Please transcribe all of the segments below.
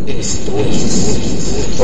Esto es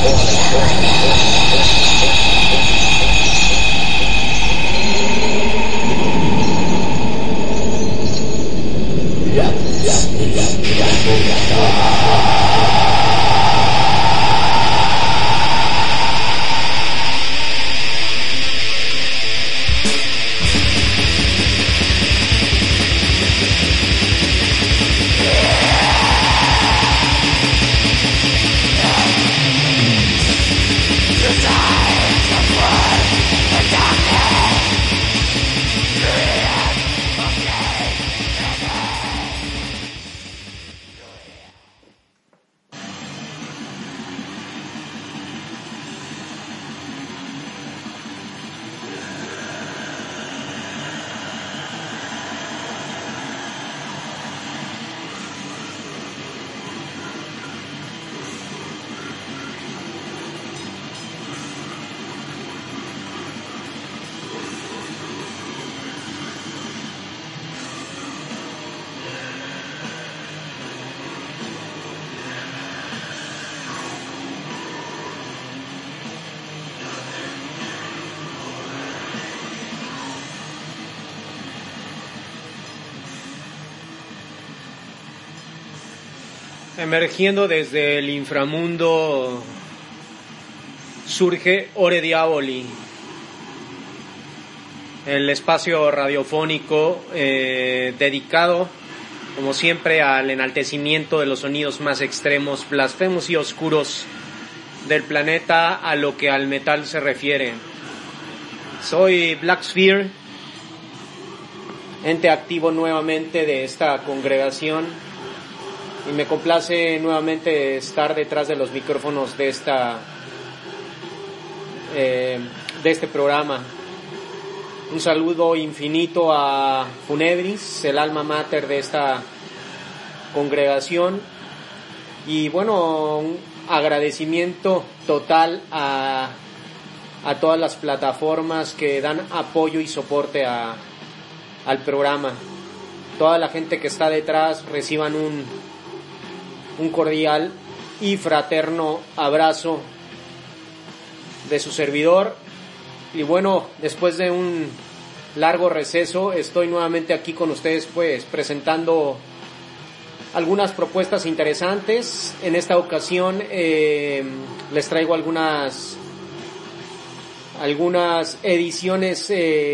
Emergiendo desde el inframundo surge Ore Diaboli, el espacio radiofónico dedicado, como siempre, al enaltecimiento de los sonidos más extremos, blasfemos y oscuros del planeta a lo que al metal se refiere. Soy Black Sphere, ente activo nuevamente de esta congregación, y me complace nuevamente estar detrás de los micrófonos de este programa. Un saludo infinito a Funebris, el alma mater de esta congregación, y bueno, un agradecimiento total a todas las plataformas que dan apoyo y soporte al programa. Toda la gente que está detrás reciban un cordial y fraterno abrazo de su servidor. Y bueno, después de un largo receso, estoy nuevamente aquí con ustedes, pues presentando algunas propuestas interesantes. En esta ocasión les traigo algunas ediciones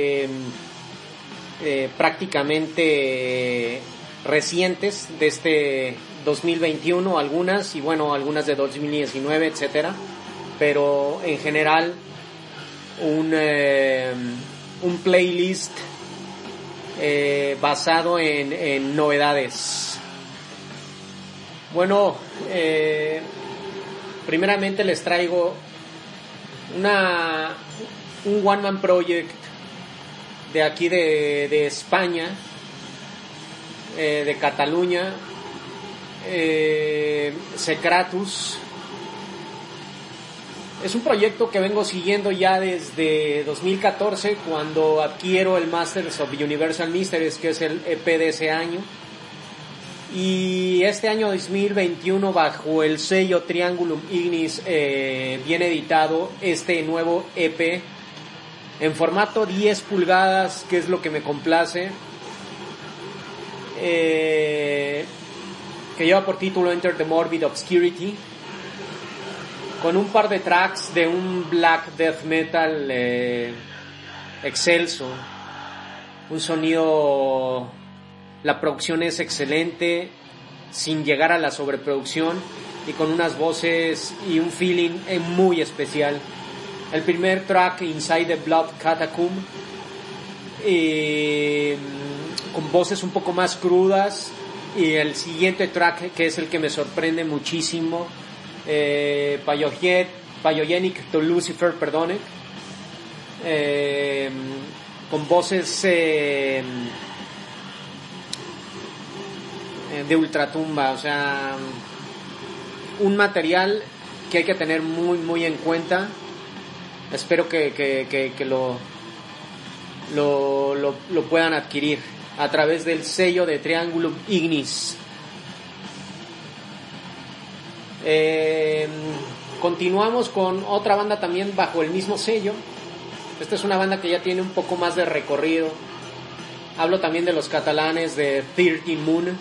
prácticamente recientes de este 2021, algunas de 2019, etcétera, pero en general un playlist basado en novedades. Bueno, primeramente les traigo un one man project de aquí de España, de Cataluña, Secratus. Es un proyecto que vengo siguiendo ya desde 2014, cuando adquiero el Masters of Universal Mysteries, que es el EP de ese año. Y este año 2021, bajo el sello Triangulum Ignis, viene editado este nuevo EP en formato 10 pulgadas, que es lo que me complace, que lleva por título Enter the Morbid Obscurity, con un par de tracks de un black death metal excelso, un sonido, la producción es excelente, sin llegar a la sobreproducción, y con unas voces y un feeling muy especial. El primer track, Inside the Blood Catacomb, con voces un poco más crudas, y el siguiente track, que es el que me sorprende muchísimo, Payogenic to Lucifer, perdone, con voces de ultratumba. O sea, un material que hay que tener muy muy en cuenta. Espero que lo puedan adquirir a través del sello de Triangulum Ignis. Continuamos con otra banda también bajo el mismo sello. Esta es una banda que ya tiene un poco más de recorrido. Hablo también de los catalanes de 13 Moon,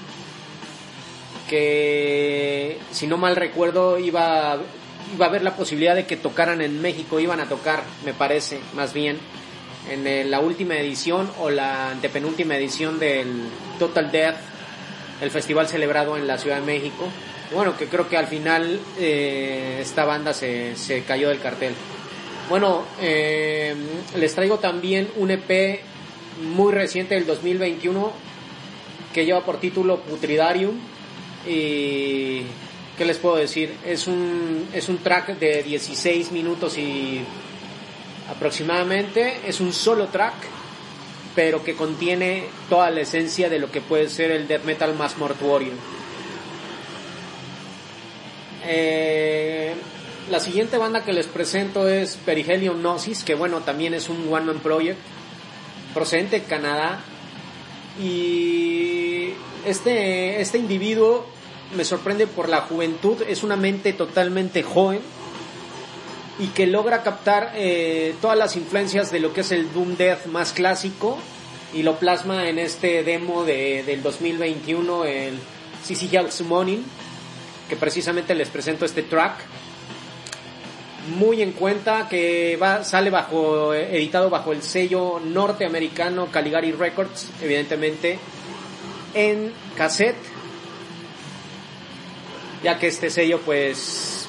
que si no mal recuerdo iba a haber la posibilidad de que tocaran en México. Iban a tocar, me parece, más bien en la última edición o la antepenúltima edición del Total Death, el festival celebrado en la Ciudad de México. Bueno, que creo que al final esta banda se cayó del cartel. Bueno, les traigo también un EP muy reciente del 2021 que lleva por título Putridarium. Y ¿qué les puedo decir? Es un track de 16 minutos y aproximadamente. Es un solo track, pero que contiene toda la esencia de lo que puede ser el death metal más mortuorio. La siguiente banda que les presento es Perihelion Gnosis, que bueno, también es un one man project procedente de Canadá. Y este individuo me sorprende por la juventud. Es una mente totalmente joven y que logra captar todas las influencias de lo que es el Doom Death más clásico y lo plasma en este demo del 2021, el CC Jack Summoning, que precisamente les presento este track. Muy en cuenta, que sale editado bajo el sello norteamericano Caligari Records, evidentemente en cassette, ya que este sello pues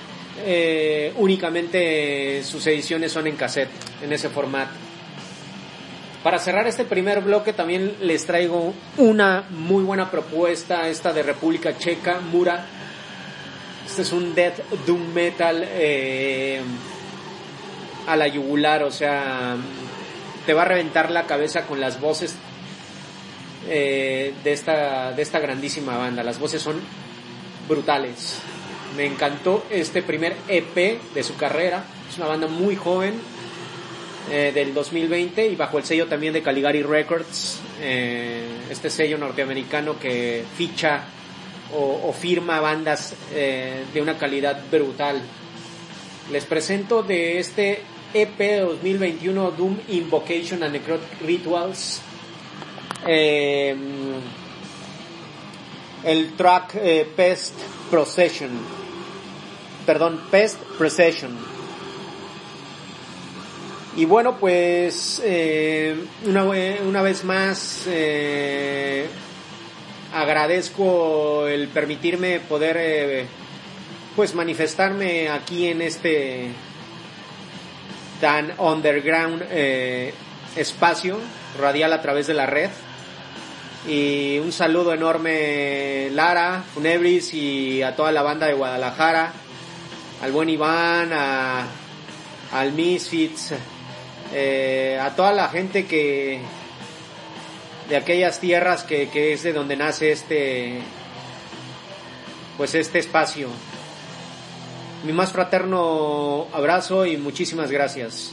únicamente sus ediciones son en cassette, en ese formato. Para cerrar este primer bloque también les traigo una muy buena propuesta, esta de República Checa, Mura. Este es un death doom metal a la yugular, o sea, te va a reventar la cabeza con las voces de esta grandísima banda. Las voces son brutales. Me encantó este primer EP de su carrera. Es una banda muy joven, del 2020, y bajo el sello también de Caligari Records, este sello norteamericano que ficha o firma bandas de una calidad brutal. Les presento de este EP de 2021 Doom Invocation and Necrotic Rituals el track Pest Procession. Y bueno, pues una vez más agradezco el permitirme poder pues manifestarme aquí en este tan underground espacio radial a través de la red. Y un saludo enorme, Lara, Funebris, y a toda la banda de Guadalajara, al buen Iván, al Misfits, a toda la gente que de aquellas tierras que es de donde nace este espacio. Mi más fraterno abrazo y muchísimas gracias.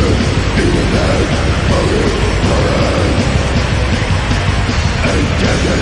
Dead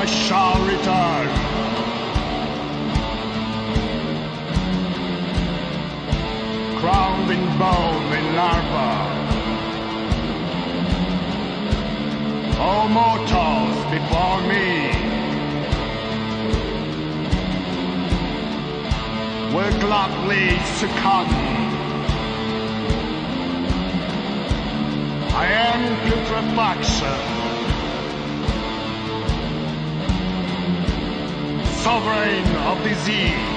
I shall return. Crowned in bone and larva. O mortals before me will gladly succumb. I am putrefaction, sovereign of disease.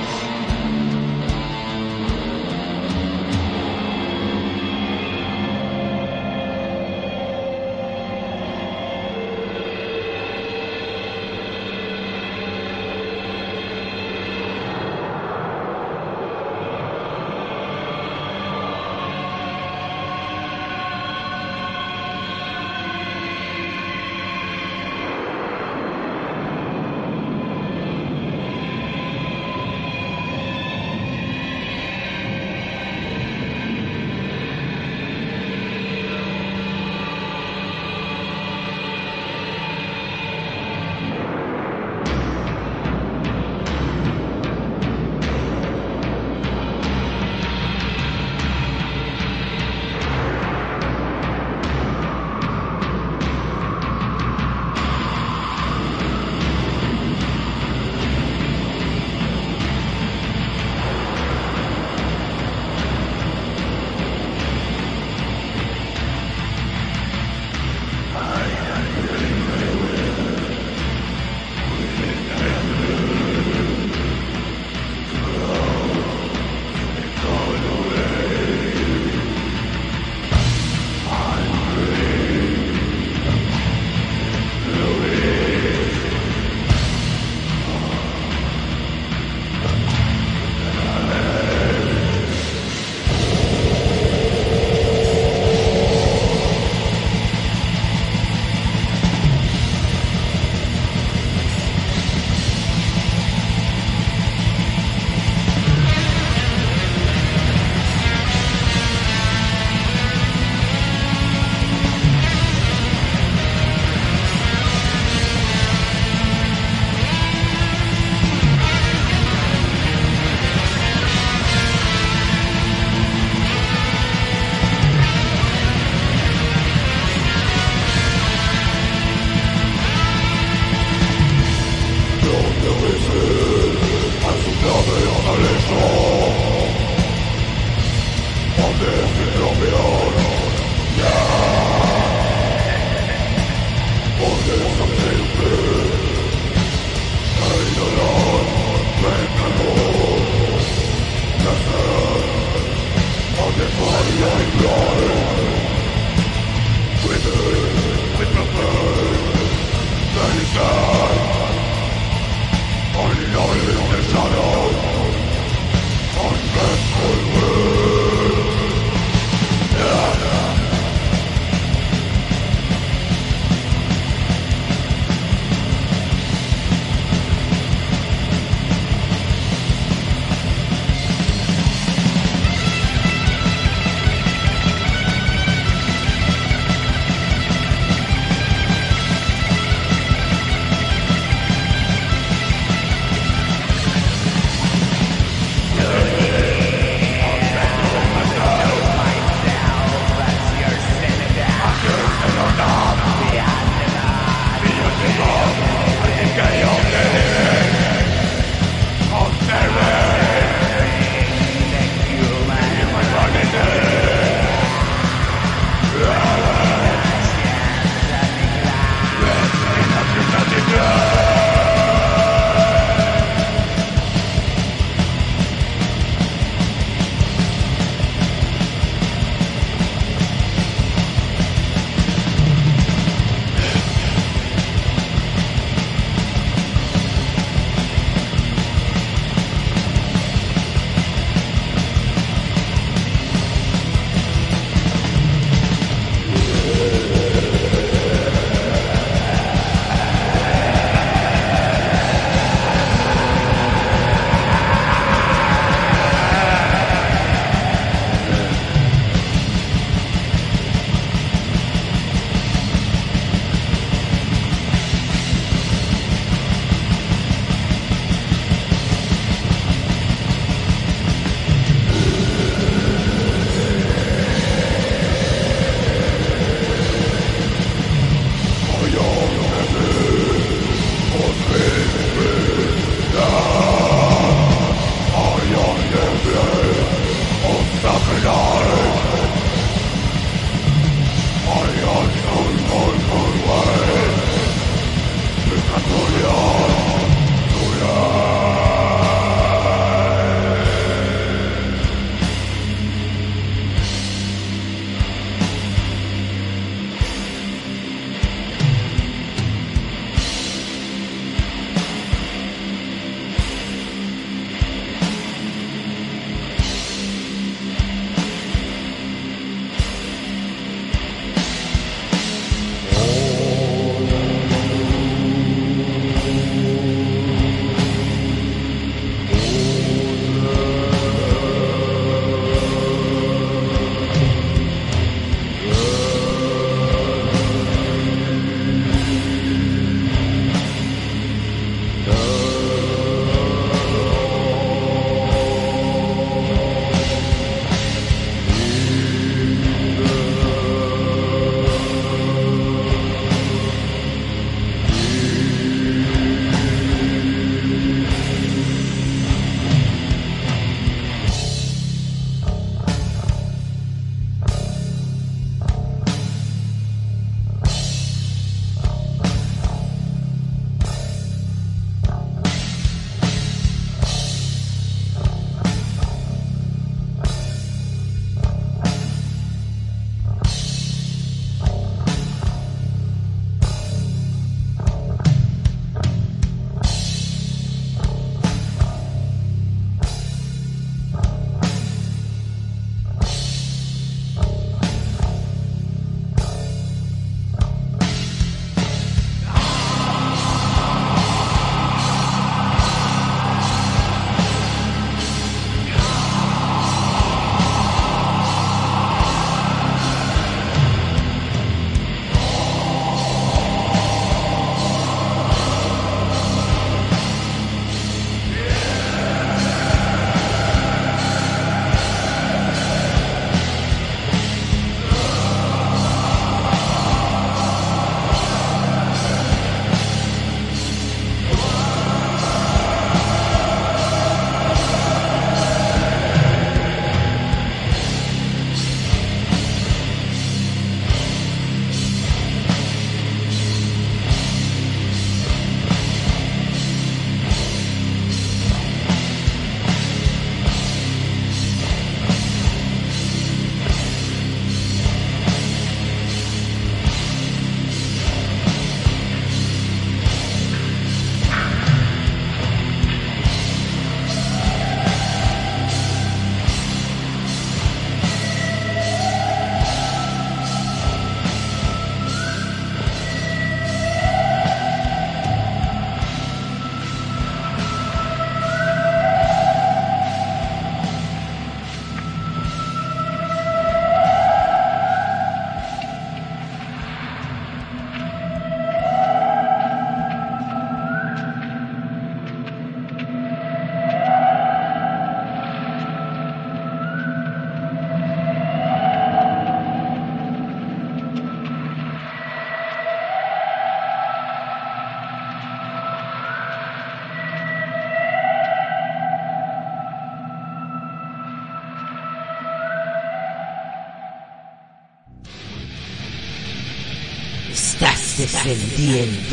Estás descendiendo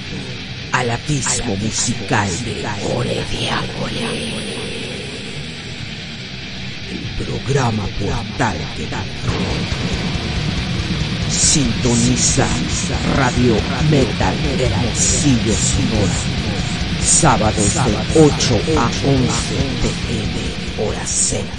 al abismo musical de Ore Diabole, el programa portal que da sintoniza Radio Metal Hermosillo, Sonora, sábados de 8 a 11 p.m. hora centro.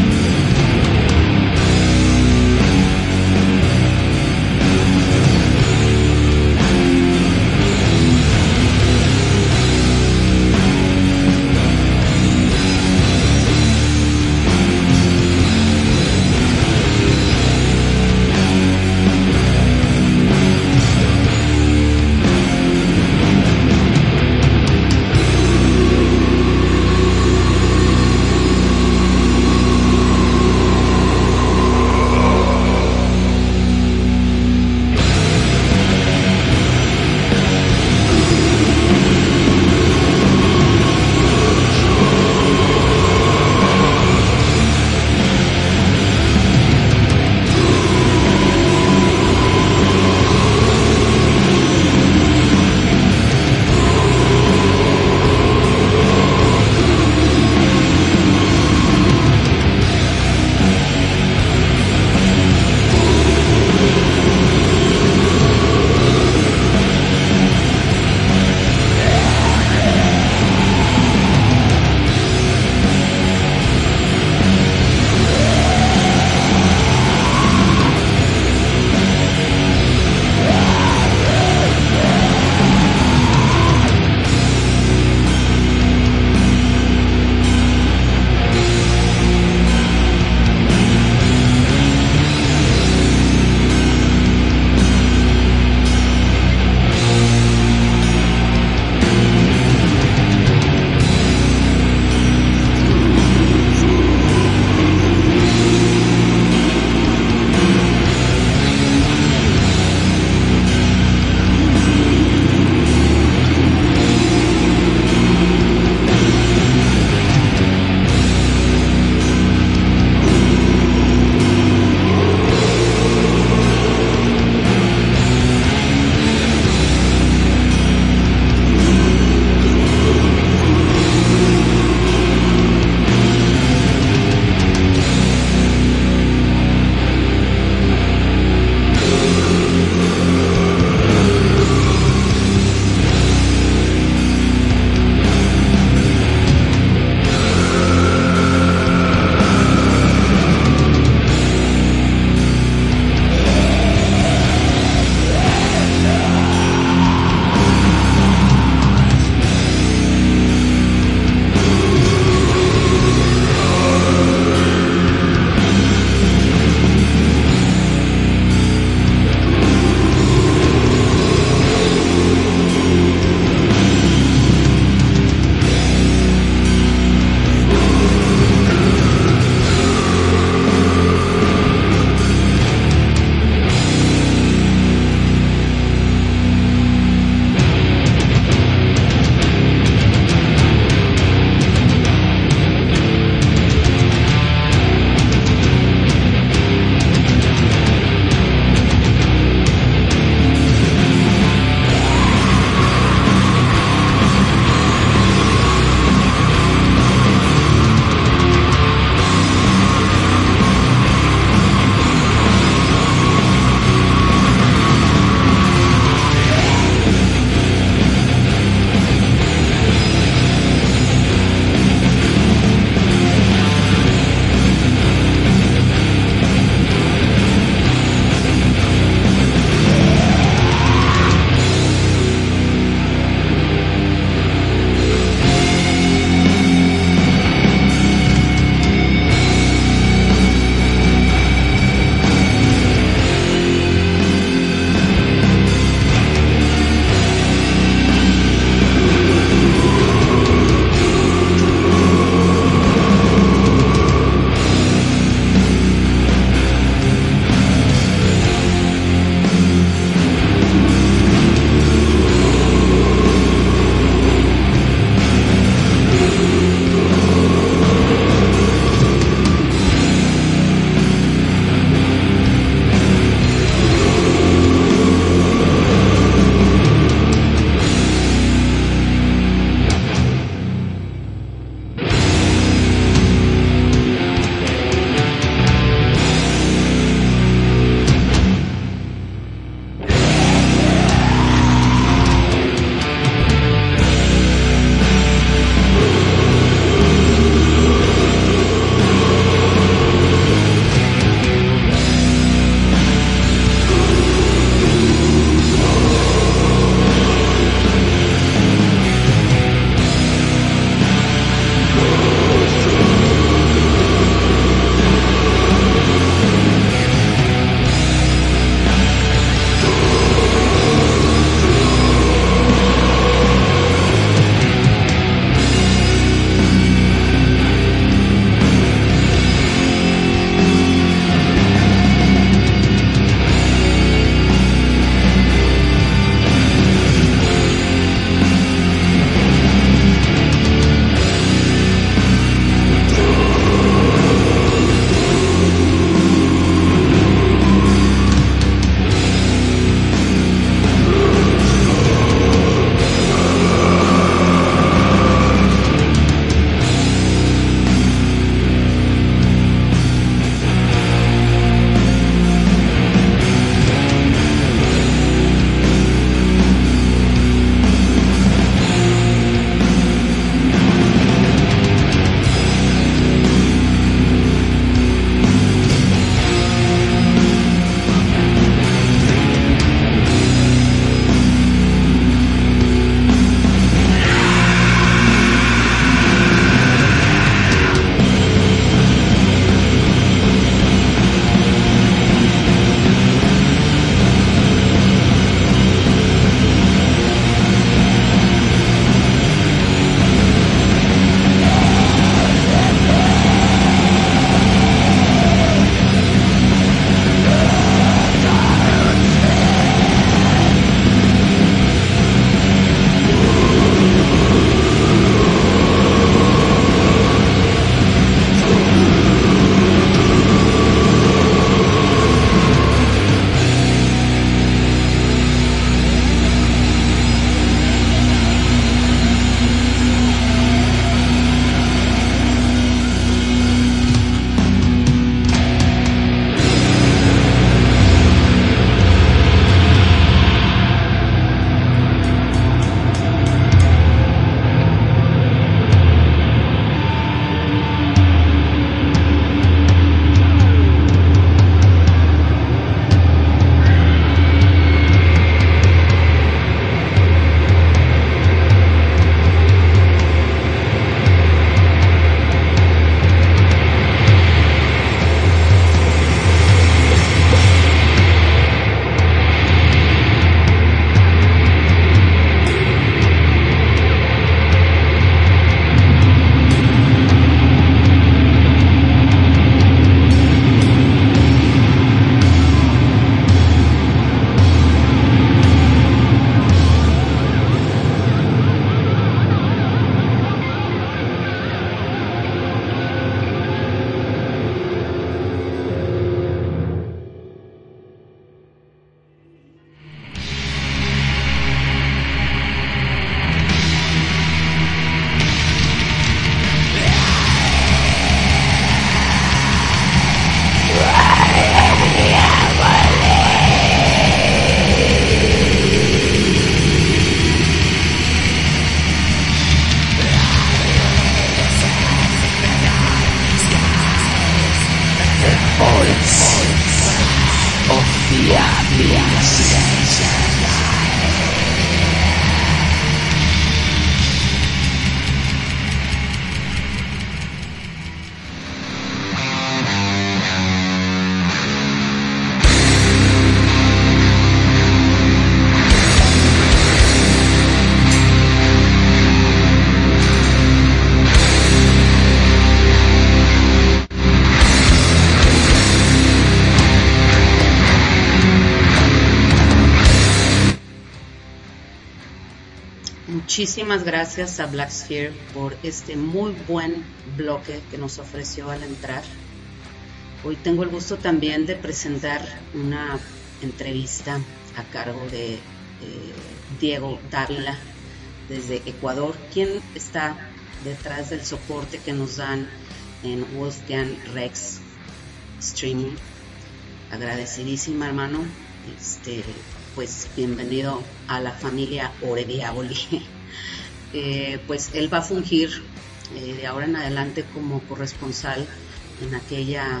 muchísimas gracias a Black Sphere por este muy buen bloque que nos ofreció al entrar. Hoy tengo el gusto también de presentar una entrevista a cargo de Diego Dávila desde Ecuador, quien está detrás del soporte que nos dan en Wolfgang Rex Streaming. Agradecidísima, hermano. Pues bienvenido a la familia Ore Diaboli. Pues él va a fungir de ahora en adelante como corresponsal en aquella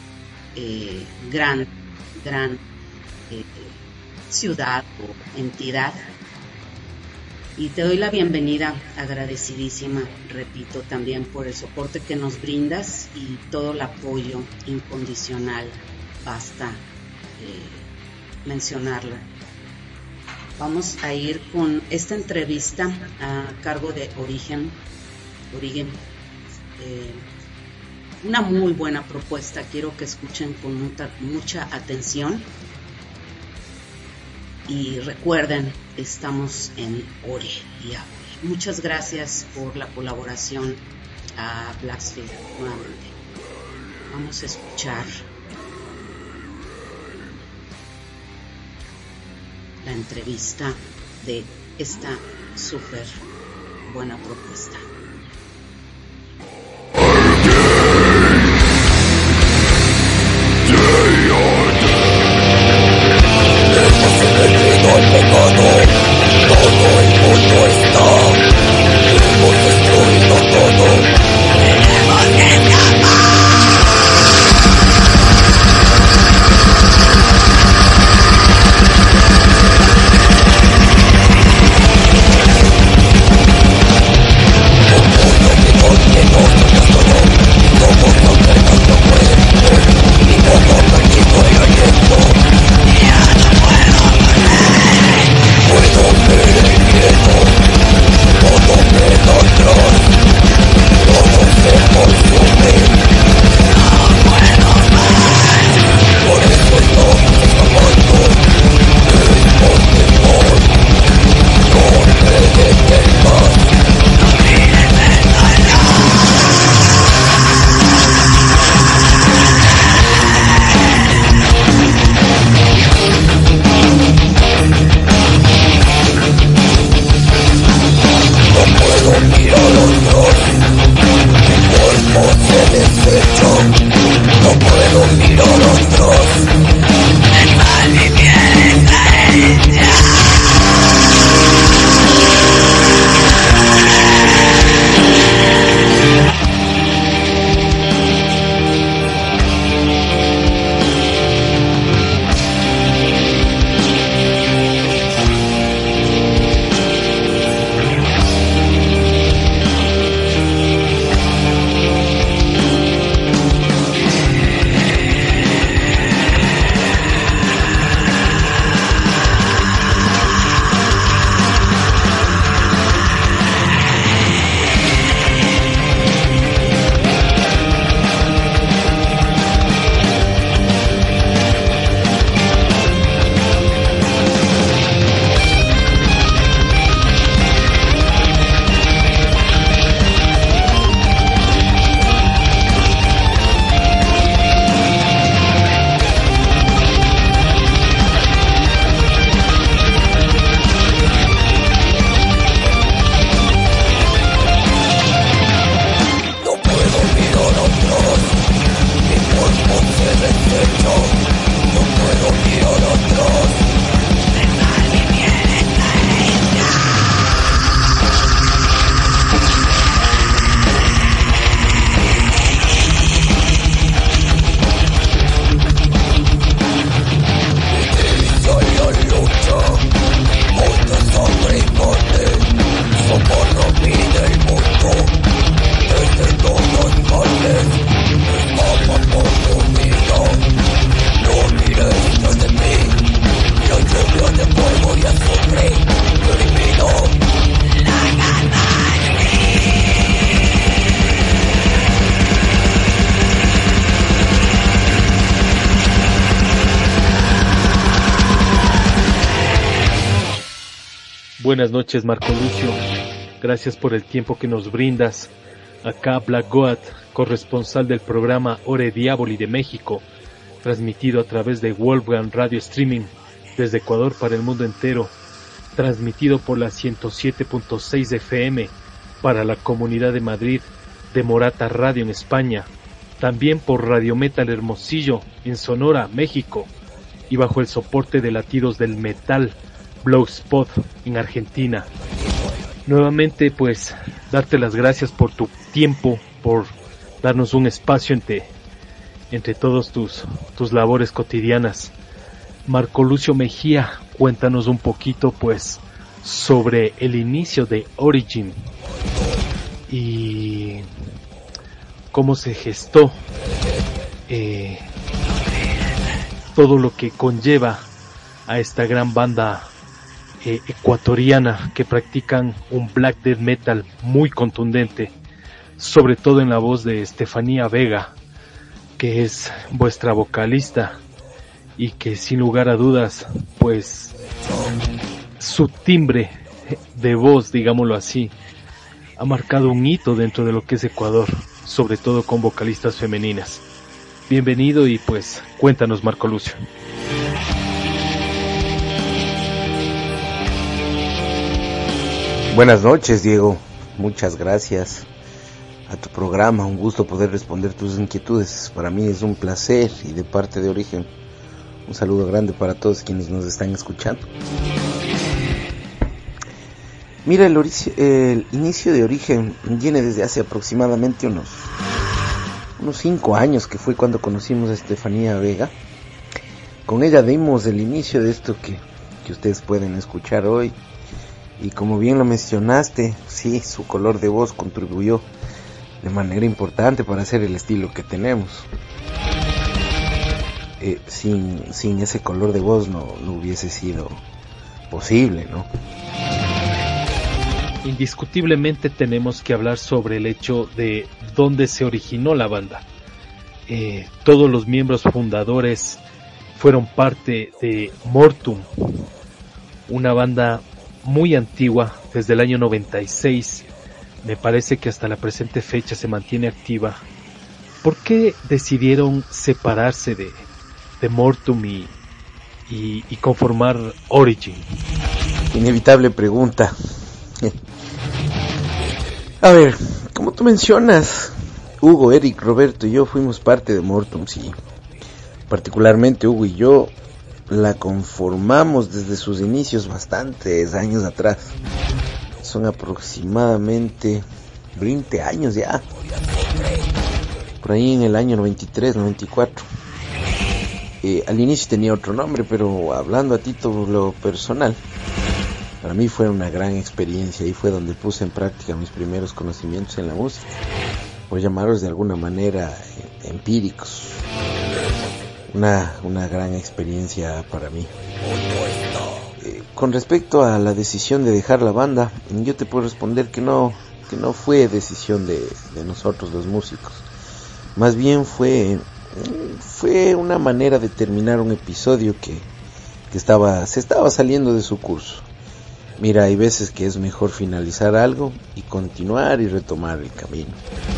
gran ciudad o entidad. Y te doy la bienvenida, agradecidísima, repito, también por el soporte que nos brindas y todo el apoyo incondicional. Basta mencionarlo. Vamos a ir con esta entrevista a cargo de Origen. Una muy buena propuesta, quiero que escuchen con mucha atención. Y recuerden, estamos en Ore Diaboli. Muchas gracias por la colaboración a Black Sphere nuevamente. Vamos a escuchar la entrevista de esta súper buena propuesta. Oh, Buenas noches, Marco Lucio. Gracias por el tiempo que nos brindas. Acá Black Goat, corresponsal del programa Ore Diaboli de México, transmitido a través de Wolfgang Radio Streaming desde Ecuador para el mundo entero, transmitido por la 107.6 FM para la Comunidad de Madrid, de Morata Radio en España, también por Radio Metal Hermosillo en Sonora, México, y bajo el soporte de Latidos del Metal, Blogspot en Argentina. Nuevamente, pues, darte las gracias por tu tiempo, por darnos un espacio entre todos tus labores cotidianas. Marco Lucio Mejía, cuéntanos un poquito, pues, sobre el inicio de Origin y cómo se gestó todo lo que conlleva a esta gran banda ecuatoriana que practican un black death metal muy contundente, sobre todo en la voz de Estefanía Vega, que es vuestra vocalista y que sin lugar a dudas, pues, su timbre de voz, digámoslo así, ha marcado un hito dentro de lo que es Ecuador, sobre todo con vocalistas femeninas. Bienvenido y pues cuéntanos, Marco Lucio. Buenas noches, Diego. Muchas gracias a tu programa. Un gusto poder responder tus inquietudes. Para mí es un placer y de parte de Origen, un saludo grande para todos quienes nos están escuchando. Mira, el inicio de Origen viene desde hace aproximadamente unos 5 años, que fue cuando conocimos a Estefanía Vega. Con ella dimos el inicio de esto que ustedes pueden escuchar hoy. Y como bien lo mencionaste, sí, su color de voz contribuyó de manera importante para hacer el estilo que tenemos. Sin ese color de voz no hubiese sido posible, ¿no? Indiscutiblemente tenemos que hablar sobre el hecho de dónde se originó la banda. Todos los miembros fundadores fueron parte de Mortum, una banda muy antigua, desde el año 96, me parece que hasta la presente fecha se mantiene activa. ¿Por qué decidieron separarse de Mortum y conformar Origin? Inevitable pregunta. A ver, como tú mencionas, Hugo, Eric, Roberto y yo fuimos parte de Mortum, sí. Particularmente Hugo y yo la conformamos desde sus inicios bastantes años atrás. Son aproximadamente 20 años ya. Por ahí en el año 93, 94. Al inicio tenía otro nombre, pero hablando a título personal, para mí fue una gran experiencia y fue donde puse en práctica mis primeros conocimientos en la música, por llamarlos de alguna manera empíricos. Una gran experiencia para mí. Con respecto a la decisión de dejar la banda, yo te puedo responder que no fue decisión de nosotros los músicos. Más bien fue una manera de terminar un episodio que se estaba saliendo de su curso. Mira, hay veces que es mejor finalizar algo y continuar y retomar el camino.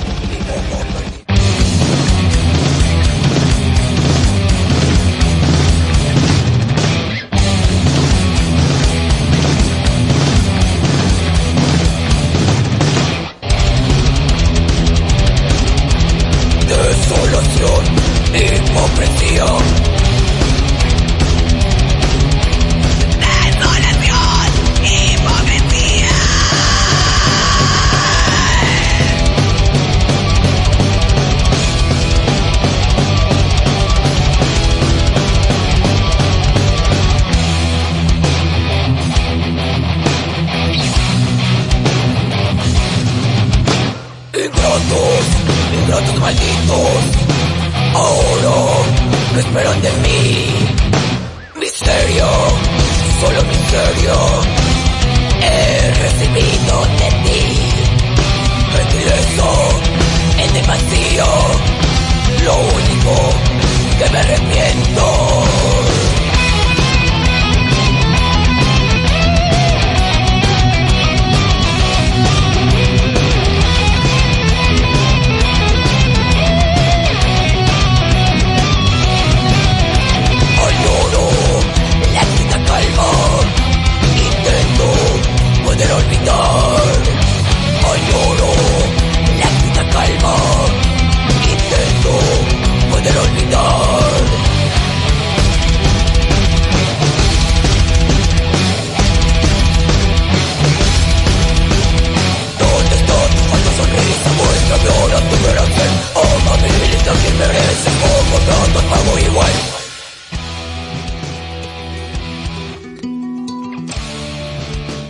Ingratos malditos, ahora ¿qué esperan de mí? Misterio, solo misterio, he recibido de ti. Gentileza, en demasía, lo único que me arrepiento.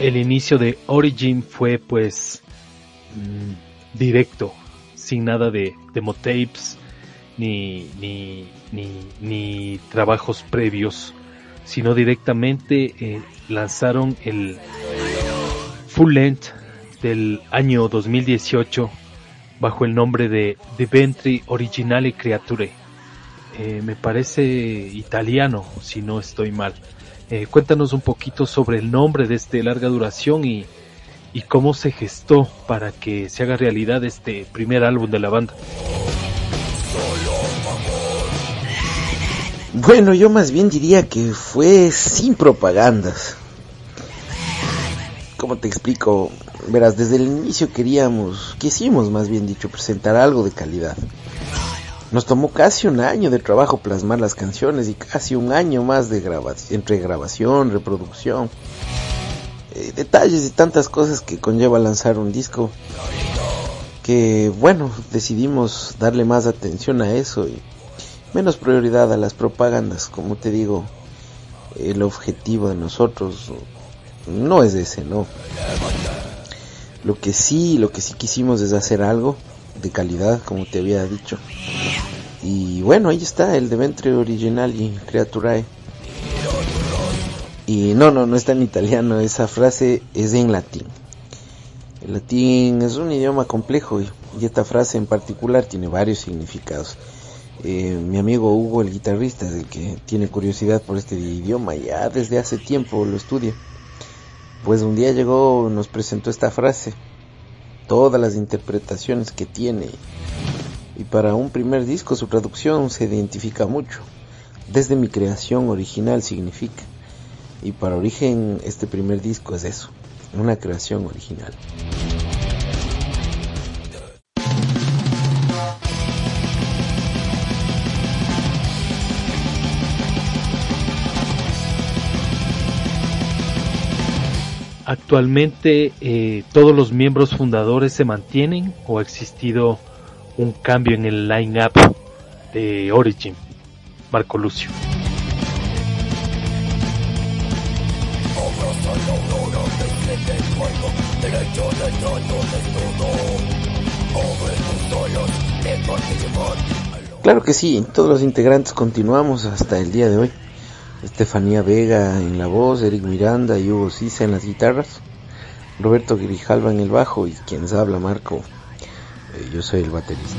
el inicio de Origin fue pues directo, sin nada de demo tapes ni trabajos previos, sino directamente lanzaron el full length del año 2018 bajo el nombre de Diventri Originali Creature. Me parece italiano, si no estoy mal. Cuéntanos un poquito sobre el nombre de este larga duración y cómo se gestó para que se haga realidad este primer álbum de la banda. Bueno, yo más bien diría que fue sin propagandas. ¿Cómo te explico? Verás, desde el inicio quisimos más bien dicho, presentar algo de calidad. Nos tomó casi un año de trabajo plasmar las canciones y casi un año más de entre grabación, reproducción, detalles y tantas cosas que conlleva lanzar un disco, que bueno, decidimos darle más atención a eso y menos prioridad a las propagandas. Como te digo, el objetivo de nosotros no es ese, ¿no? Lo que sí quisimos es hacer algo de calidad, como te había dicho. Y bueno, ahí está el Diventri Originali Creaturae. Y no está en italiano, esa frase es en latín. El latín es un idioma complejo y esta frase en particular tiene varios significados. Mi amigo Hugo, el guitarrista, es el que tiene curiosidad por este idioma, ya desde hace tiempo lo estudia. Pues un día llegó, nos presentó esta frase, todas las interpretaciones que tiene, y para un primer disco su traducción se identifica mucho. Desde mi creación original significa, y para Origen este primer disco es eso, una creación original. Actualmente todos los miembros fundadores se mantienen o ha existido un cambio en el line-up de Origin. Marco Lucio. Claro que sí, todos los integrantes continuamos hasta el día de hoy. Estefanía Vega en la voz, Eric Miranda y Hugo Sisa en las guitarras, Roberto Grijalva en el bajo y quien les habla, Marco. Yo soy el baterista.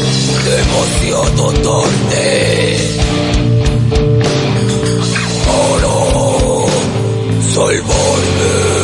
Demasiado tarde. salvarme.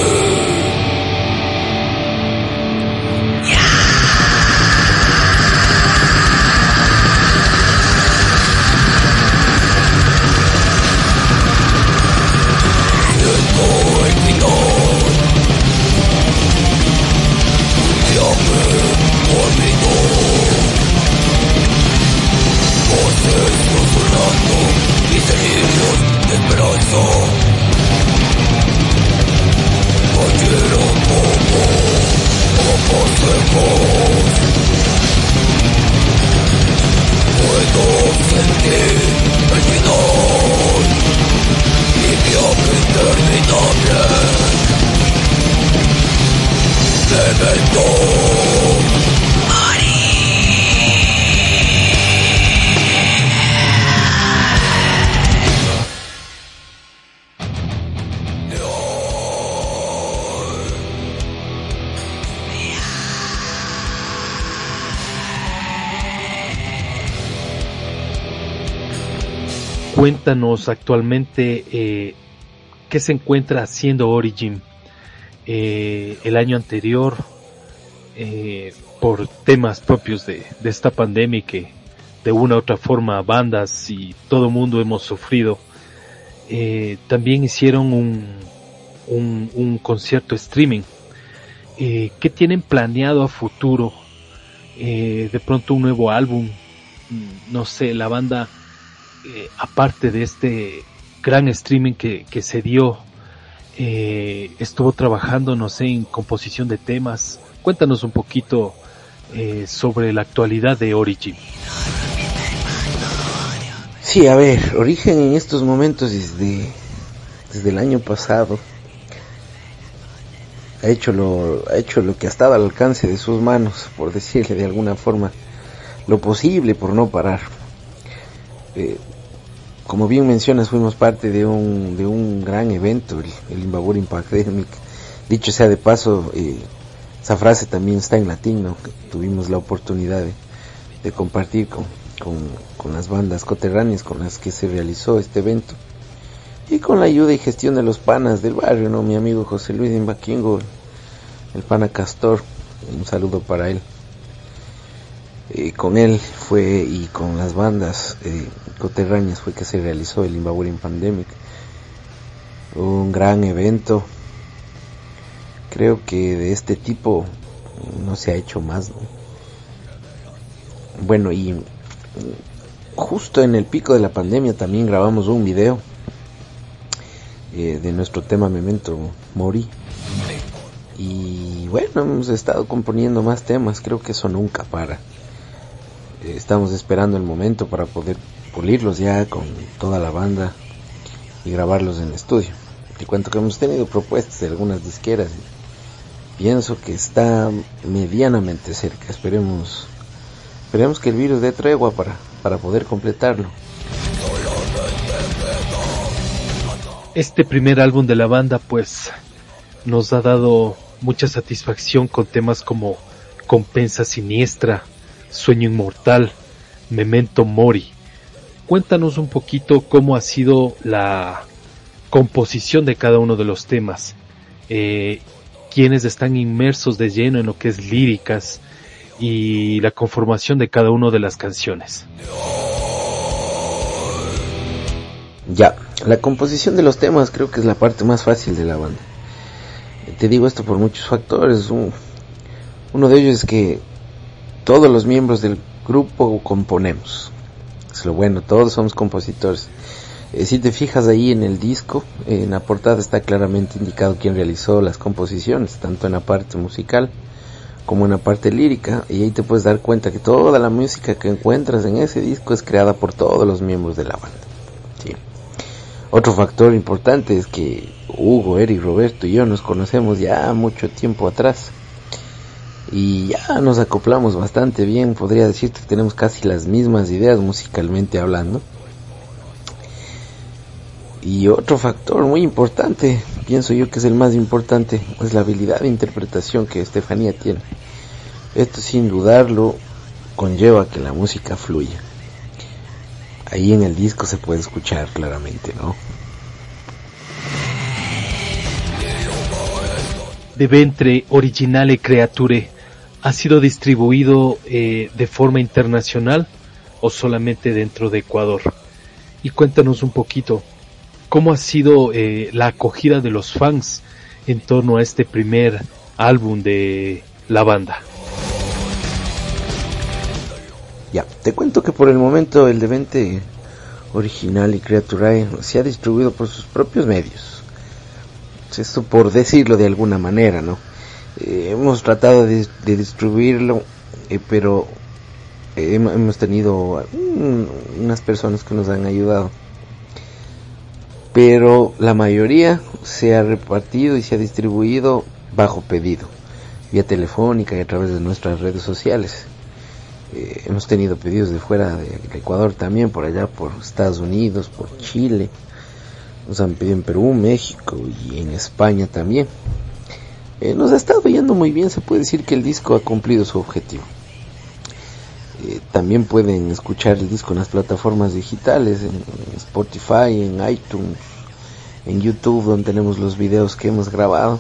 Cuéntanos actualmente qué se encuentra haciendo Origin. El año anterior, por temas propios de esta pandemia que de una u otra forma bandas y todo mundo hemos sufrido, también hicieron un concierto streaming. ¿Qué tienen planeado a futuro? De pronto un nuevo álbum, no sé, la banda... aparte de este gran streaming que se dio, estuvo trabajando, no sé, en composición de temas. Cuéntanos un poquito sobre la actualidad de Origin. Sí, a ver, Origen en estos momentos desde el año pasado ha hecho lo que ha estado al alcance de sus manos, por decirle de alguna forma, lo posible por no parar. Como bien mencionas, fuimos parte de un gran evento, el Imbabura Pandemic. Dicho sea de paso, esa frase también está en latín, ¿no? Tuvimos la oportunidad de compartir con las bandas coterráneas con las que se realizó este evento, y con la ayuda y gestión de los panas del barrio, ¿no? Mi amigo José Luis Imbaquingo, el pana Castor, un saludo para él. Con él fue, y con las bandas coterráneas fue que se realizó el Imbabura Pandemic, un gran evento. Creo que de este tipo no se ha hecho más, ¿no? Bueno, y justo en el pico de la pandemia también grabamos un video de nuestro tema Memento Mori, y bueno, hemos estado componiendo más temas. Creo que eso nunca para. Estamos esperando el momento para poder pulirlos ya con toda la banda y grabarlos en estudio. Te cuento que hemos tenido propuestas de algunas disqueras y pienso que está medianamente cerca. Esperemos que el virus dé tregua para poder completarlo. Este primer álbum de la banda pues nos ha dado mucha satisfacción con temas como Compensa Siniestra, Sueño Inmortal, Memento Mori. Cuéntanos un poquito cómo ha sido la composición de cada uno de los temas, quienes están inmersos de lleno en lo que es líricas y la conformación de cada una de las canciones. Ya, la composición de los temas creo que es la parte más fácil de la banda. Te digo esto por muchos factores. Uno de ellos es que todos los miembros del grupo componemos. Es lo bueno, todos somos compositores. Si te fijas ahí en el disco, en la portada está claramente indicado quién realizó las composiciones, tanto en la parte musical como en la parte lírica, y ahí te puedes dar cuenta que toda la música que encuentras en ese disco es creada por todos los miembros de la banda. Sí. Otro factor importante es que Hugo, Eric, Roberto y yo nos conocemos ya mucho tiempo atrás. Y ya nos acoplamos bastante bien. Podría decirte que tenemos casi las mismas ideas musicalmente hablando. Y otro factor muy importante, pienso yo que es el más importante, es la habilidad de interpretación que Estefanía tiene. Esto sin dudarlo conlleva que la música fluya. Ahí en el disco se puede escuchar claramente, ¿no? de Ventre Originale Creature ha sido distribuido de forma internacional o solamente dentro de Ecuador? Y cuéntanos un poquito cómo ha sido la acogida de los fans en torno a este primer álbum de la banda. Ya, te cuento que por el momento el de Ventre Originale Creaturae se ha distribuido por sus propios medios. Esto por decirlo de alguna manera, ¿no? Hemos tratado de distribuirlo, pero hemos tenido unas personas que nos han ayudado. Pero la mayoría se ha repartido y se ha distribuido bajo pedido, vía telefónica y a través de nuestras redes sociales. Hemos tenido pedidos de fuera de Ecuador también, por allá, por Estados Unidos, por Chile. Nos han pedido en Perú, México y en España también. Nos ha estado yendo muy bien, se puede decir que el disco ha cumplido su objetivo. También pueden escuchar el disco en las plataformas digitales, en Spotify, en iTunes, en YouTube, donde tenemos los videos que hemos grabado.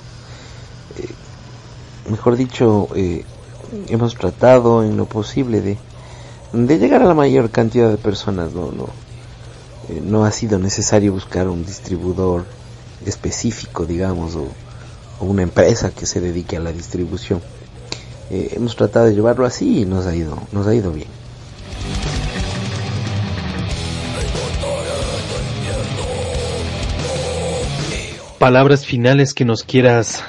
Mejor dicho, hemos tratado en lo posible de llegar a la mayor cantidad de personas. No ha sido necesario buscar un distribuidor específico, digamos, o una empresa que se dedique a la distribución. Hemos tratado de llevarlo así y nos ha ido bien. Palabras finales que nos quieras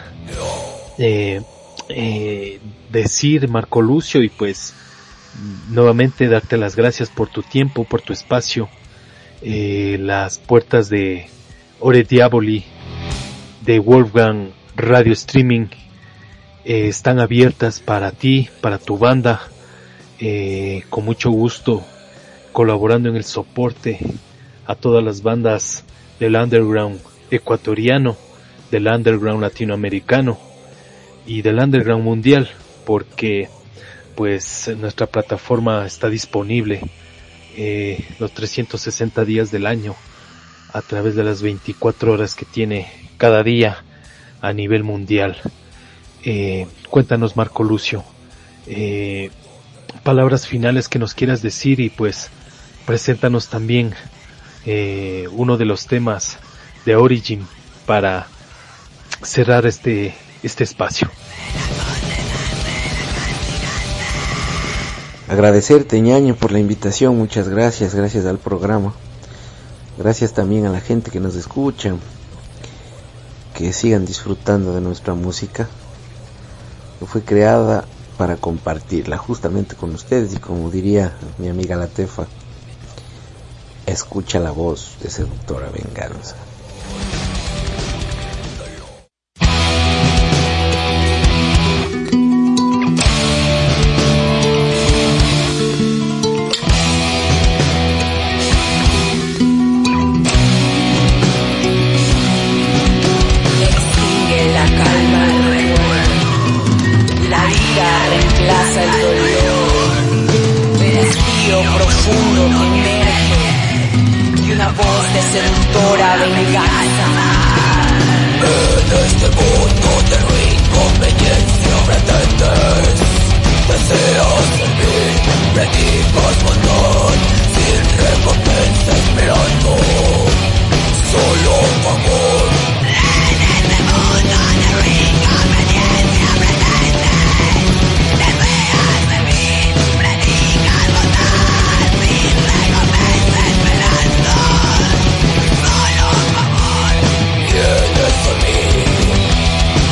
decir, Marco Lucio, y pues nuevamente darte las gracias por tu tiempo, por tu espacio. Las puertas de Ore Diaboli, de Wolfgang Radio Streaming, están abiertas para ti, para tu banda, con mucho gusto colaborando en el soporte a todas las bandas del underground ecuatoriano, del underground latinoamericano y del underground mundial, porque pues nuestra plataforma está disponible los 360 días del año a través de las 24 horas que tiene cada día a nivel mundial. Cuéntanos, Marco Lucio, palabras finales que nos quieras decir, y pues preséntanos también uno de los temas de Origin para cerrar este espacio. Agradecerte, ñaño, por la invitación. Muchas gracias al programa. Gracias también a la gente que nos escucha, que sigan disfrutando de nuestra música. Fue creada para compartirla justamente con ustedes, y como diría mi amiga la Tefa, escucha la voz de Seductora Venganza. Seductora venganza. En este mundo de inconveniencia pretendes, deseas servir, predicas bondad, sin recompensa esperando solo amor. En este mundo de inconveniencia pretendes, deseas servir, predicas bondad, sin recompensa esperando. ¿Quién es a mí?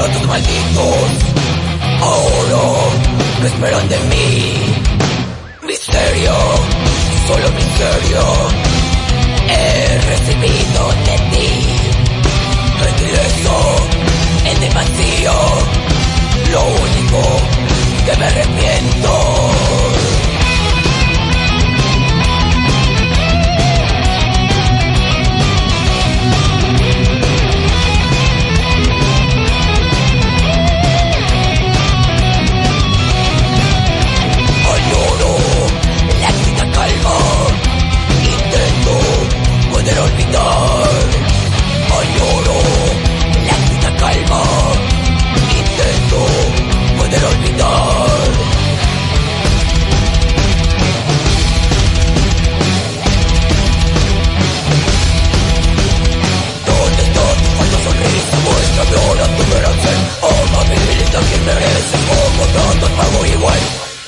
ratos malditos. Ahora, ¿qué esperan de mí? Misterio, solo misterio. He recibido de ti gentileza en el vacío. Lo único que me arrepiento. Poder olvidar, añoro la quinta calma, intento poder olvidar. ¿Dónde está tu falsa sonrisa? Muéstrame ahora tu gran ser. Amabilidad que mereces, como tanto pago igual.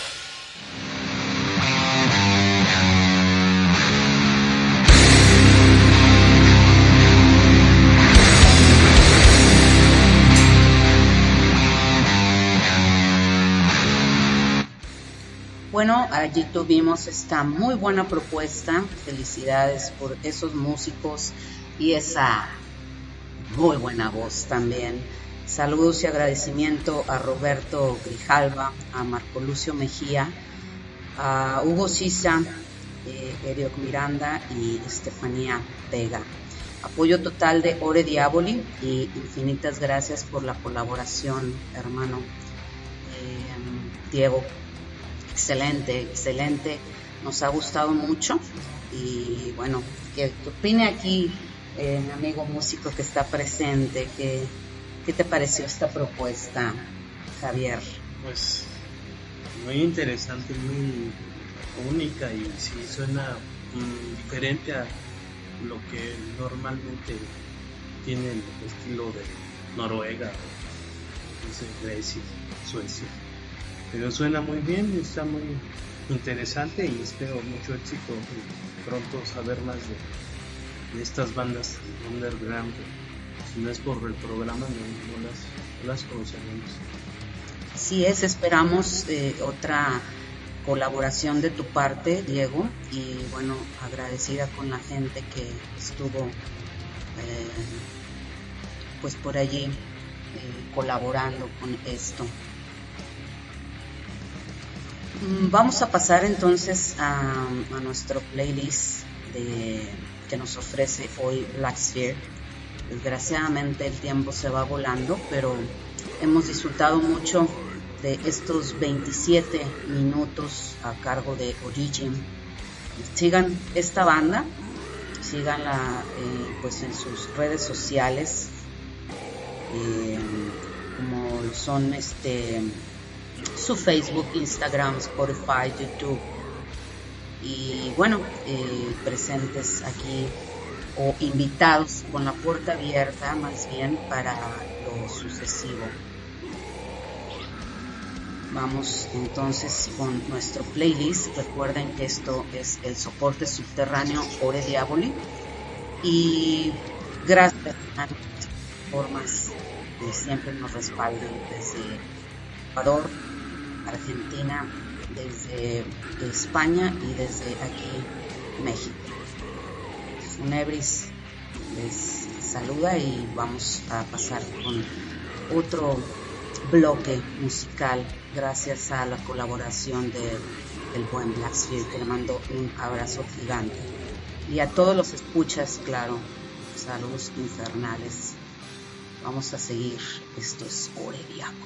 Bueno, allí tuvimos esta muy buena propuesta. Felicidades por esos músicos y esa muy buena voz también. Saludos y agradecimiento a Roberto Grijalva, a Marco Lucio Mejía, a Hugo Sisa, Eric Miranda y Estefanía Vega. Apoyo total de Ore Diaboli y infinitas gracias por la colaboración, hermano Diego. Excelente, nos ha gustado mucho y bueno, que opine aquí mi amigo músico que está presente, ¿qué te pareció esta propuesta, Javier? Pues muy interesante, muy única y sí suena diferente a lo que normalmente tiene el estilo de Noruega, no sé, Grecia, Suecia. Pero suena muy bien, está muy interesante y espero mucho éxito y pronto saber más de estas bandas underground. Si no es por el programa, no las conoceremos. Así es, esperamos otra colaboración de tu parte, Diego, y bueno, agradecida con la gente que estuvo pues por allí colaborando con esto. Vamos a pasar entonces a nuestro playlist que nos ofrece hoy Black Sphere. Desgraciadamente el tiempo se va volando, pero hemos disfrutado mucho de estos 27 minutos a cargo de Origin. Sigan esta banda, síganla pues en sus redes sociales, como son su Facebook, Instagram, Spotify, YouTube y bueno, presentes aquí o invitados con la puerta abierta más bien para lo sucesivo. Vamos entonces con nuestro playlist. Recuerden que esto es el soporte subterráneo Ore Diaboli y gracias a las formas que siempre nos respaldan desde Ecuador, Argentina, desde España y desde aquí México. Funebris les saluda y vamos a pasar con otro bloque musical gracias a la colaboración del buen Black Sphere, que le mando un abrazo gigante, y a todos los escuchas, claro, saludos infernales. Vamos a seguir. Esto es Ore Diaboli.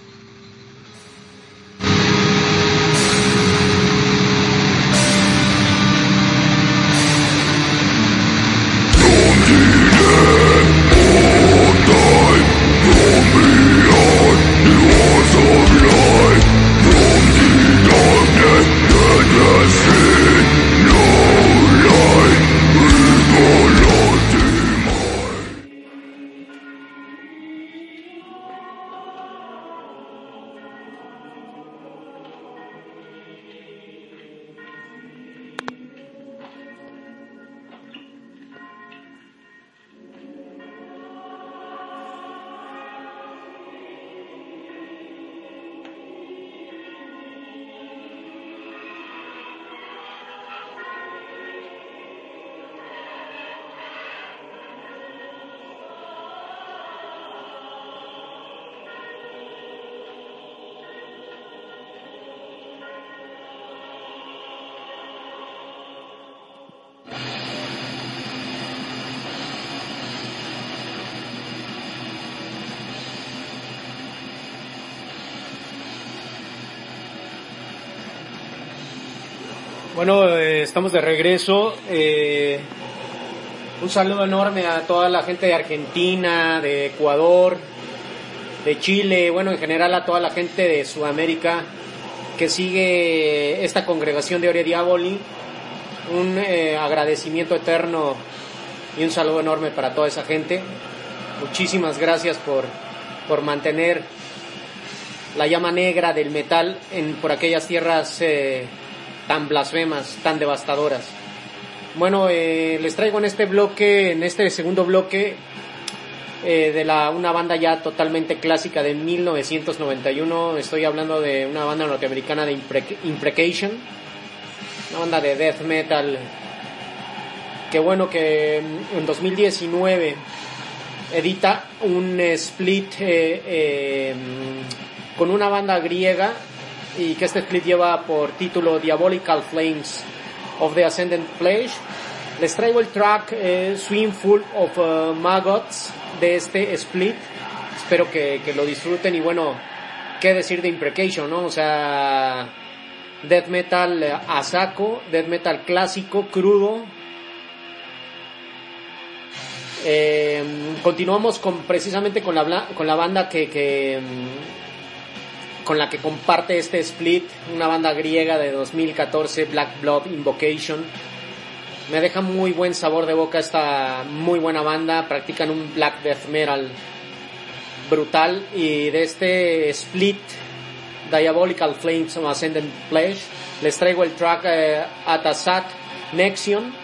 Bueno, estamos de regreso. Un saludo enorme a toda la gente de Argentina, de Ecuador, de Chile, bueno, en general a toda la gente de Sudamérica que sigue esta congregación de Ore Diaboli. Un agradecimiento eterno y un saludo enorme para toda esa gente. Muchísimas gracias por mantener la llama negra del metal por aquellas tierras tan blasfemas, tan devastadoras. Bueno, les traigo en este segundo bloque, una banda ya totalmente clásica de 1991. Estoy hablando de una banda norteamericana de Imprecation, una banda de death metal que bueno, que en 2019 edita un split con una banda griega, y que este split lleva por título Diabolical Flames of the Ascendant Flesh. Les traigo el track Swimful of Maggots de este split. Espero que lo disfruten. Y bueno, qué decir de Imprecation, ¿no? O sea, death metal a saco, death metal clásico, crudo. Continuamos precisamente con la banda con la que comparte este split, una banda griega de 2014, Black Blood Invocation. Me deja muy buen sabor de boca esta muy buena banda. Practican un black death metal brutal, y de este split Diabolical Flames of Ascendant Flesh les traigo el track Atasat Nexion.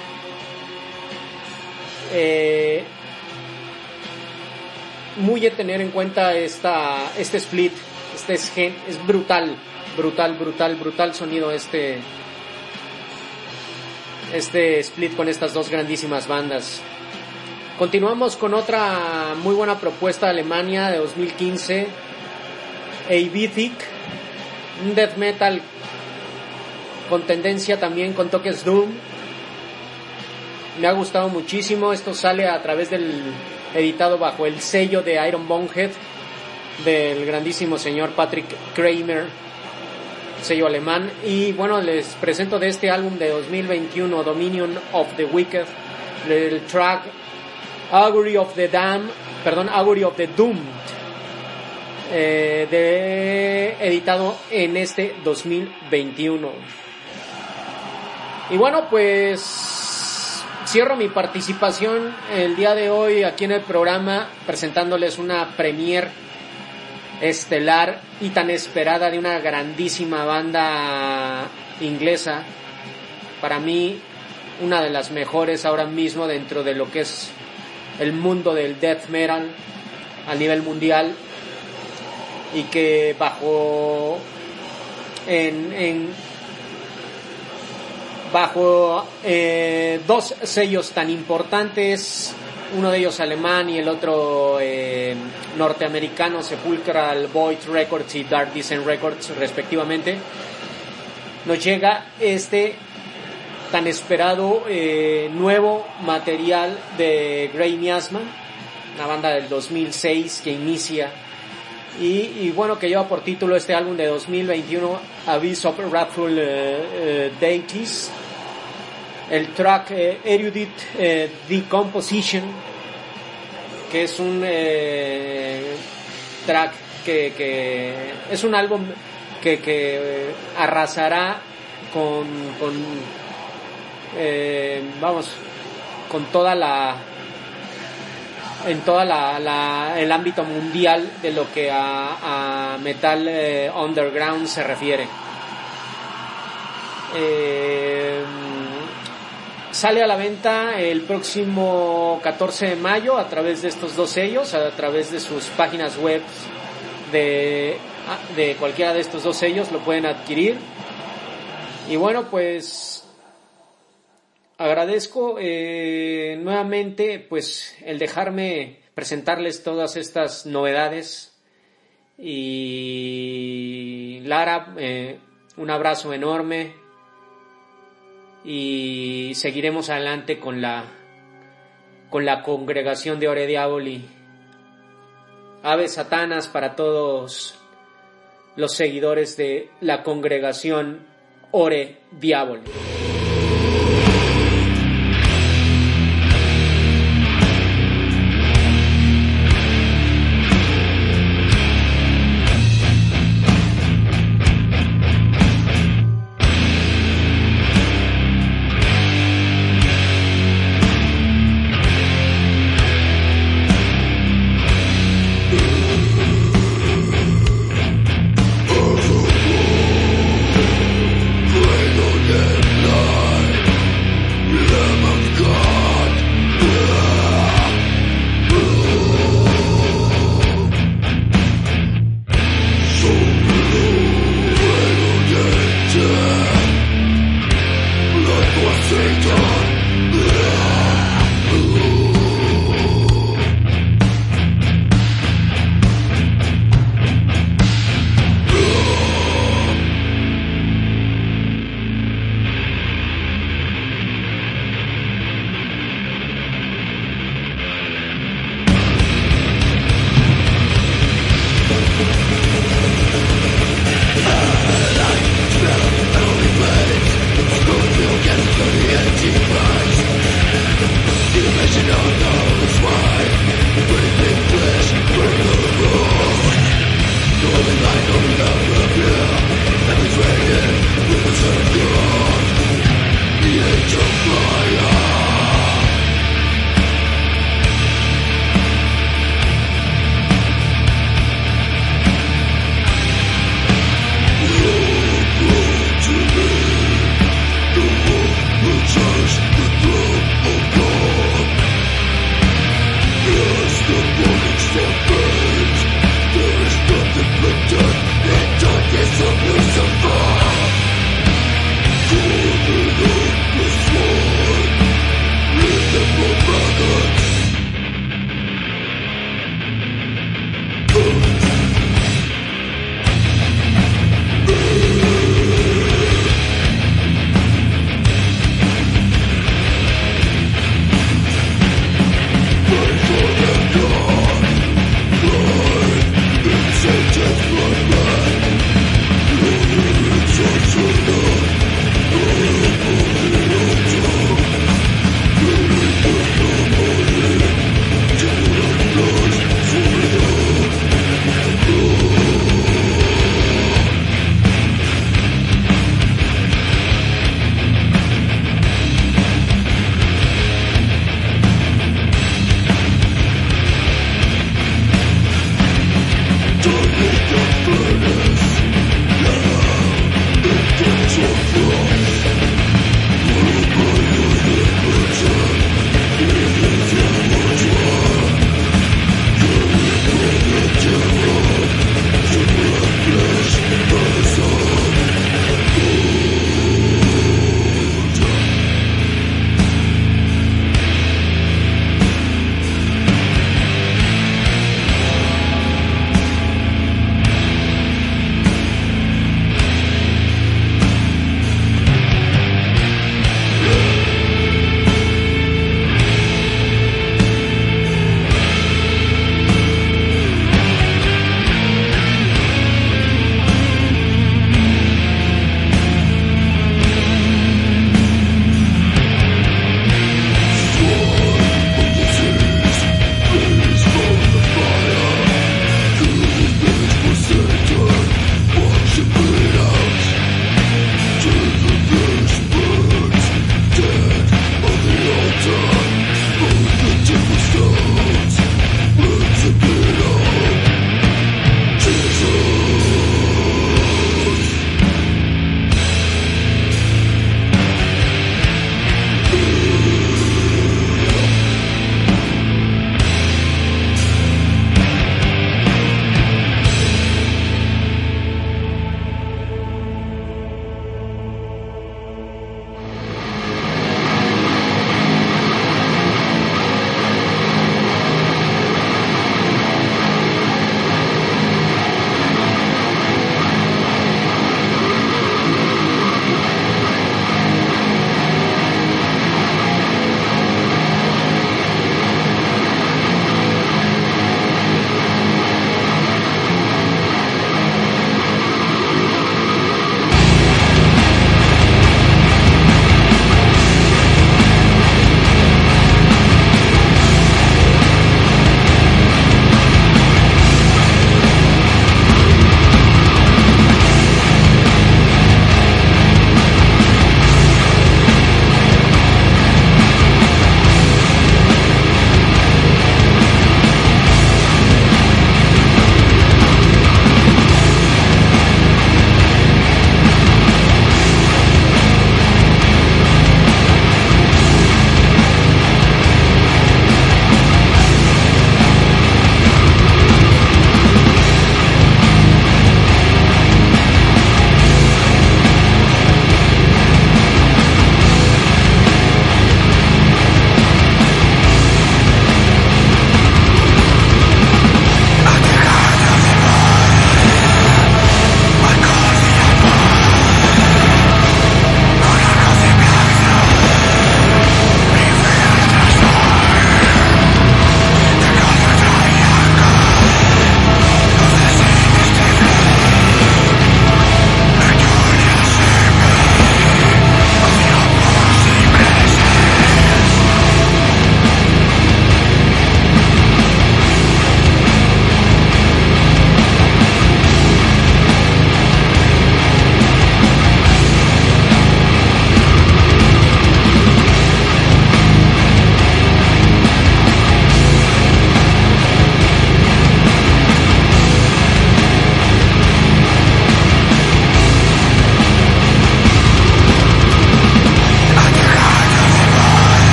Muy de tener en cuenta este split. Es brutal sonido este split con estas dos grandísimas bandas. Continuamos con otra muy buena propuesta de Alemania de 2015, Eivithik, un death metal con tendencia también con toques doom. Me ha gustado muchísimo. Esto sale a través editado bajo el sello de Iron Bonehead del grandísimo señor Patrick Kramer, sello alemán. Y bueno, les presento de este álbum de 2021, Dominion of the Wicked, el track Augury of the Doomed, editado en este 2021. Y bueno, pues cierro mi participación el día de hoy aquí en el programa presentándoles una premiere estelar y tan esperada de una grandísima banda inglesa. Para mí, una de las mejores ahora mismo dentro de lo que es el mundo del death metal a nivel mundial, y que bajo dos sellos tan importantes, uno de ellos alemán y el otro norteamericano, Sepulchral Void Records y Dark Descent Records respectivamente, nos llega este tan esperado nuevo material de Grey Miasma, una banda del 2006 que inicia y bueno, que lleva por título este álbum de 2021, Abyss of Wrathful Deities. El track Erudite Decomposition, que es un track que es un álbum que arrasará con el ámbito mundial de lo que a metal underground se refiere. Sale a la venta el próximo 14 de mayo a través de estos dos sellos, a través de sus páginas web de cualquiera de estos dos sellos lo pueden adquirir. Y bueno, pues agradezco nuevamente pues el dejarme presentarles todas estas novedades. Y Lara, un abrazo enorme. Y seguiremos adelante con la congregación de Ore Diaboli. Ave Satanas para todos los seguidores de la congregación Ore Diaboli. Reino de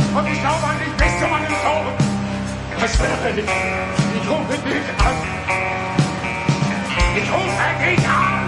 Und ich glaube an dich bis zu meinem Tod. Was wäre ich? Ich rufe dich an. Ich rufe dich an.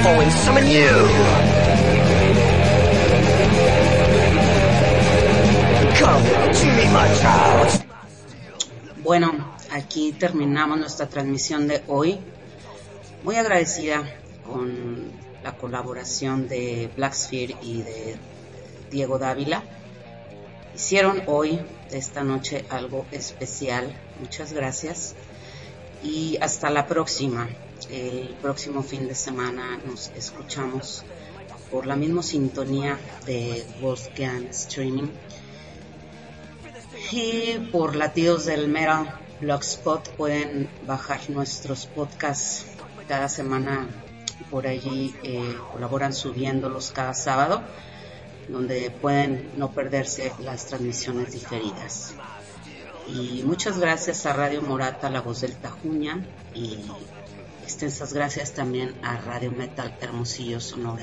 evil and summon you. Come to me, my child. Bueno, aquí terminamos nuestra transmisión de hoy. Muy agradecida con la colaboración de Black Sphere y de Diego Dávila. Hicieron hoy, esta noche, algo especial. Muchas gracias. Y hasta la próxima. El próximo fin de semana nos escuchamos por la misma sintonía de Wolfgang Streaming y por Latidos del Metal Blogspot. Pueden bajar nuestros podcasts cada semana. Por allí colaboran subiéndolos cada sábado, donde pueden no perderse las transmisiones diferidas. Y muchas gracias a Radio Morata, La Voz del Tajuña, y extensas gracias también a Radio Metal Hermosillo, Sonora.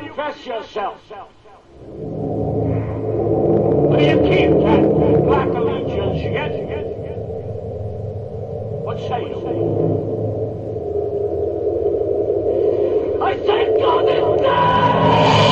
confess yourself? Do you keep that black allegiance yet? What say you? I said God is dead!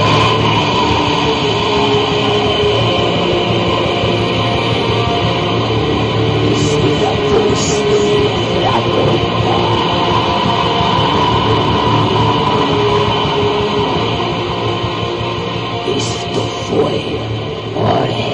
Esto fue Ore.